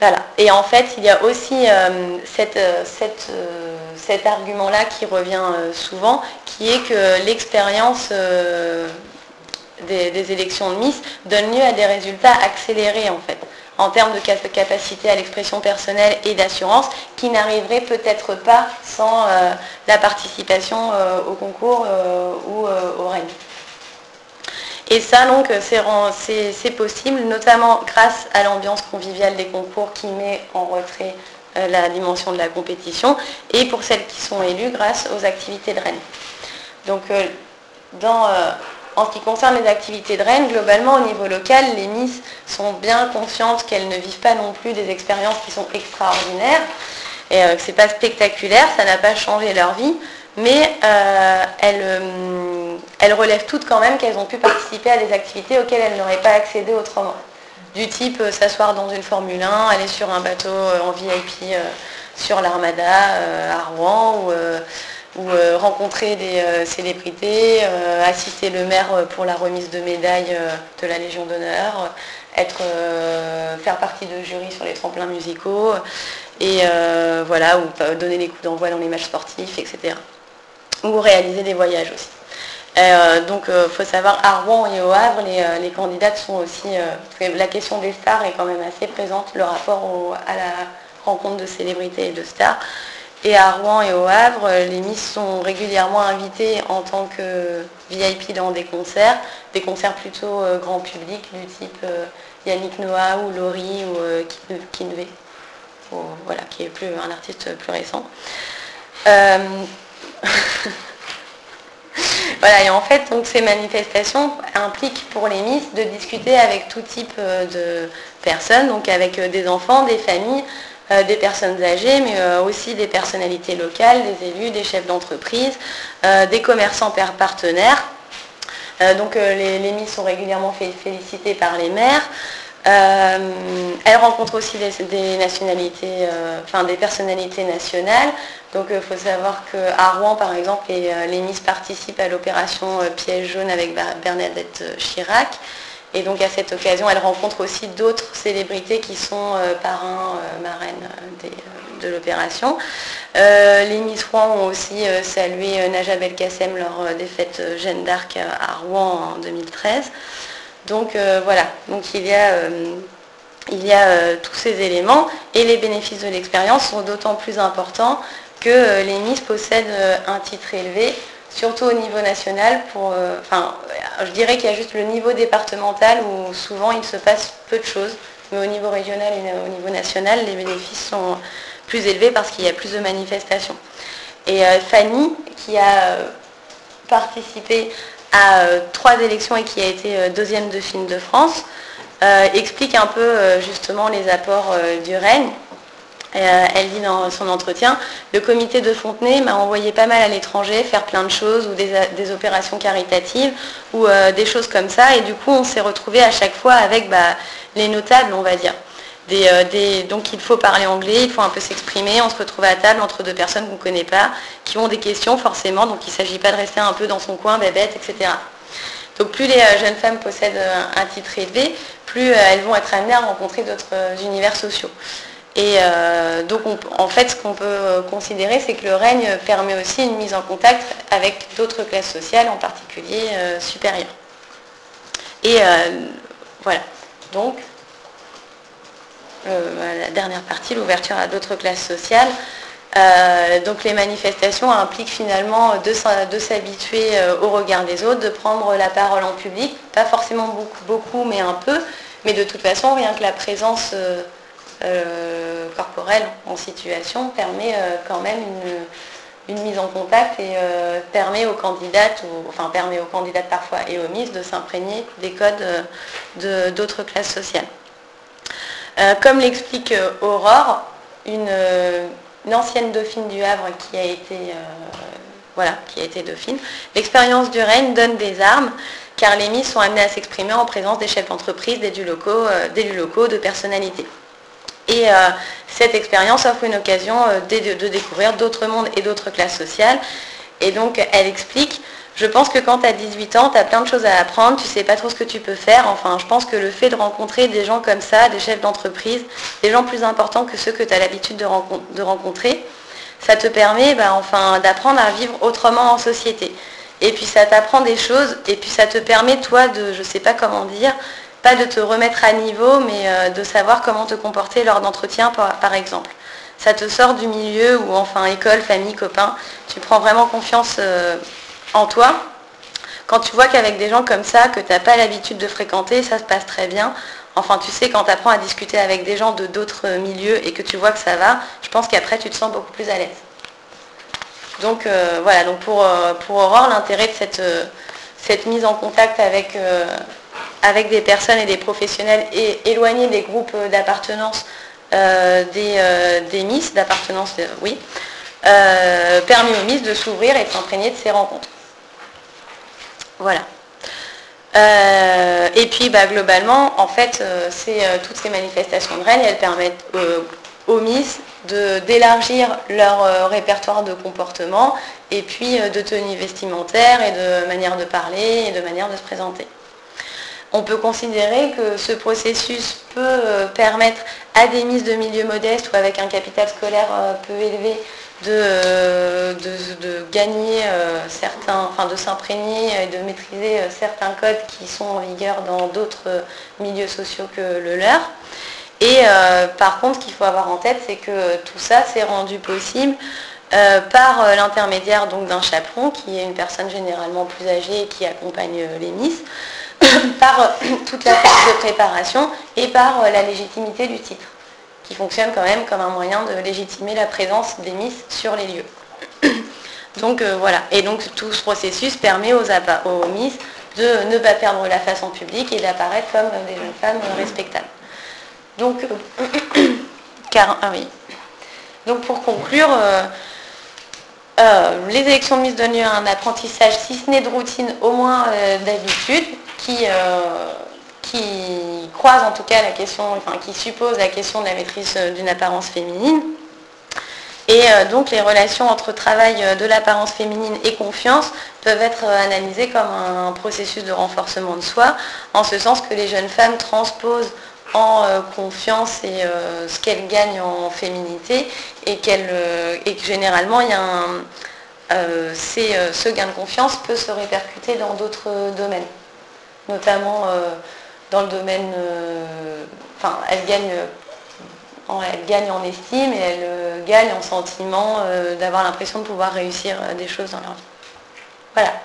Voilà. Et en fait, il y a aussi euh, cette, cette, euh, cet argument-là qui revient euh, souvent, qui est que l'expérience euh, des, des élections de Miss donne lieu à des résultats accélérés, en fait, en termes de capacité à l'expression personnelle et d'assurance, qui n'arriveraient peut-être pas sans euh, la participation euh, au concours euh, ou euh, au règne. Et ça, donc, c'est possible, notamment grâce à l'ambiance conviviale des concours qui met en retrait euh, la dimension de la compétition, et pour celles qui sont élues, grâce aux activités de reine. Donc, euh, dans, euh, en ce qui concerne les activités de reine, globalement, au niveau local, les Miss sont bien conscientes qu'elles ne vivent pas non plus des expériences qui sont extraordinaires, et euh, que ce n'est pas spectaculaire, ça n'a pas changé leur vie, mais euh, elles... Euh, elles relèvent toutes quand même qu'elles ont pu participer à des activités auxquelles elles n'auraient pas accédé autrement. Du type euh, s'asseoir dans une Formule un, aller sur un bateau euh, en V I P euh, sur l'Armada euh, à Rouen, ou, euh, ou euh, rencontrer des euh, célébrités, euh, assister le maire pour la remise de médailles euh, de la Légion d'honneur, être, euh, faire partie de jury sur les tremplins musicaux, et euh, voilà, ou donner des coups d'envoi dans les matchs sportifs, et cetera. Ou réaliser des voyages aussi. Euh, donc il euh, faut savoir, à Rouen et au Havre, les, euh, les candidates sont aussi... Euh, la question des stars est quand même assez présente, le rapport au, à la rencontre de célébrités et de stars. Et à Rouen et au Havre, les Miss sont régulièrement invitées en tant que V I P dans des concerts, des concerts plutôt euh, grand public, du type euh, Yannick Noah ou Laurie ou euh, Kinvey, voilà, qui est plus, un artiste plus récent. Euh... Voilà, et en fait, donc, ces manifestations impliquent pour les Miss de discuter avec tout type de personnes, donc avec des enfants, des familles, euh, des personnes âgées, mais euh, aussi des personnalités locales, des élus, des chefs d'entreprise, euh, des commerçants partenaires. Euh, donc euh, les, les Miss sont régulièrement félicitées par les maires. Euh, elles rencontrent aussi des, des nationalités, euh, enfin des personnalités nationales. Donc il euh, faut savoir qu'à Rouen, par exemple, les, les Miss participent à l'opération euh, Piège jaune avec Bernadette Chirac. Et donc à cette occasion, elles rencontrent aussi d'autres célébrités qui sont euh, parrains, euh, marraines des, de l'opération. Euh, les Miss Rouen ont aussi euh, salué euh, Najat Belkacem lors euh, des fêtes Jeanne d'Arc à Rouen en deux mille treize. Donc euh, voilà, donc il y a, euh, il y a euh, tous ces éléments, et les bénéfices de l'expérience sont d'autant plus importants que euh, les Miss possèdent euh, un titre élevé, surtout au niveau national. Pour, euh, enfin, je dirais qu'il y a juste le niveau départemental où souvent il se passe peu de choses, mais au niveau régional et au niveau national, les bénéfices sont plus élevés parce qu'il y a plus de manifestations. Et euh, Fanny, qui a euh, participé à euh, trois élections et qui a été euh, deuxième dauphine de France, euh, explique un peu euh, justement les apports euh, du règne. Euh, elle dit dans son entretien, le comité de Fontenay m'a envoyé pas mal à l'étranger faire plein de choses, ou des, des opérations caritatives, ou euh, des choses comme ça, et du coup on s'est retrouvé à chaque fois avec bah, les notables, on va dire. Des, euh, des, donc il faut parler anglais, il faut un peu s'exprimer, on se retrouve à table entre deux personnes qu'on ne connaît pas, qui ont des questions forcément, donc il ne s'agit pas de rester un peu dans son coin, bébête, et cetera. Donc plus les euh, jeunes femmes possèdent un, un titre élevé, plus euh, elles vont être amenées à rencontrer d'autres euh, univers sociaux. Et euh, donc on, en fait ce qu'on peut considérer, c'est que le règne permet aussi une mise en contact avec d'autres classes sociales, en particulier euh, supérieures. Et euh, voilà, donc Euh, la dernière partie, l'ouverture à d'autres classes sociales. Euh, donc les manifestations impliquent finalement de, de s'habituer au regard des autres, de prendre la parole en public, pas forcément beaucoup, beaucoup, mais un peu, mais de toute façon, rien que la présence euh, euh, corporelle en situation permet euh, quand même une, une mise en contact et euh, permet aux candidates, ou, enfin permet aux candidates parfois et aux Miss de s'imprégner des codes de, d'autres classes sociales. Euh, comme l'explique euh, Aurore, une, euh, une ancienne dauphine du Havre qui a été, euh, voilà, qui a été dauphine, l'expérience du règne donne des armes, car les Miss sont amenées à s'exprimer en présence des chefs d'entreprise, d'élus locaux, euh, d'élus locaux, de personnalités. Et euh, cette expérience offre une occasion euh, de, de découvrir d'autres mondes et d'autres classes sociales. Et donc elle explique: Je pense que quand tu as dix-huit ans, tu as plein de choses à apprendre, tu sais pas trop ce que tu peux faire. Enfin, je pense que le fait de rencontrer des gens comme ça, des chefs d'entreprise, des gens plus importants que ceux que tu as l'habitude de, rencon- de rencontrer, ça te permet ben, enfin, d'apprendre à vivre autrement en société. Et puis ça t'apprend des choses, et puis ça te permet, toi, de, je sais pas comment dire, pas de te remettre à niveau, mais euh, de savoir comment te comporter lors d'entretiens, par, par exemple. Ça te sort du milieu où, enfin, école, famille, copains, tu prends vraiment confiance euh, en toi. Quand tu vois qu'avec des gens comme ça, que tu n'as pas l'habitude de fréquenter, ça se passe très bien. Enfin, tu sais, quand tu apprends à discuter avec des gens de d'autres milieux et que tu vois que ça va, je pense qu'après, tu te sens beaucoup plus à l'aise. Donc, euh, voilà, donc pour, euh, pour Aurore, l'intérêt de cette, euh, cette mise en contact avec, euh, avec des personnes et des professionnels et éloignés des groupes d'appartenance euh, des, euh, des Miss, d'appartenance, euh, oui, euh, permet aux Miss de s'ouvrir et de s'imprégner de ces rencontres. Voilà. Euh, et puis bah, globalement, en fait, euh, c'est, euh, toutes ces manifestations de règne, elles permettent euh, aux Miss de, d'élargir leur euh, répertoire de comportement et puis euh, de tenue vestimentaire et de manière de parler et de manière de se présenter. On peut considérer que ce processus peut euh, permettre à des Miss de milieu modeste ou avec un capital scolaire euh, peu élevé de, euh, de, de gagner euh, certains, enfin de s'imprégner et de maîtriser euh, certains codes qui sont en vigueur dans d'autres euh, milieux sociaux que le leur. Et euh, par contre, ce qu'il faut avoir en tête, c'est que tout ça s'est rendu possible euh, par euh, l'intermédiaire donc d'un chaperon, qui est une personne généralement plus âgée et qui accompagne euh, les Miss, par euh, toute la phase de préparation et par euh, la légitimité du titre, qui fonctionne quand même comme un moyen de légitimer la présence des Miss sur les lieux. Donc euh, voilà, et donc tout ce processus permet aux, aux Miss de ne pas perdre la face en public et d'apparaître comme des jeunes femmes respectables. Donc, euh, car, ah oui. Donc pour conclure, euh, euh, les élections de Miss donnent lieu à un apprentissage, si ce n'est de routine, au moins euh, d'habitude, qui, euh, qui croise en tout cas la question, enfin qui suppose la question de la maîtrise d'une apparence féminine. Et euh, donc les relations entre travail de l'apparence féminine et confiance peuvent être analysées comme un processus de renforcement de soi, en ce sens que les jeunes femmes transposent en euh, confiance et euh, ce qu'elles gagnent en féminité et, qu'elles, euh, et que généralement il y a un, euh, c'est, euh, ce gain de confiance peut se répercuter dans d'autres domaines, notamment euh, dans le domaine, euh, enfin elles gagnent, elles gagnent en estime et elles euh, gagnent en sentiment euh, d'avoir l'impression de pouvoir réussir euh, des choses dans leur vie. Voilà.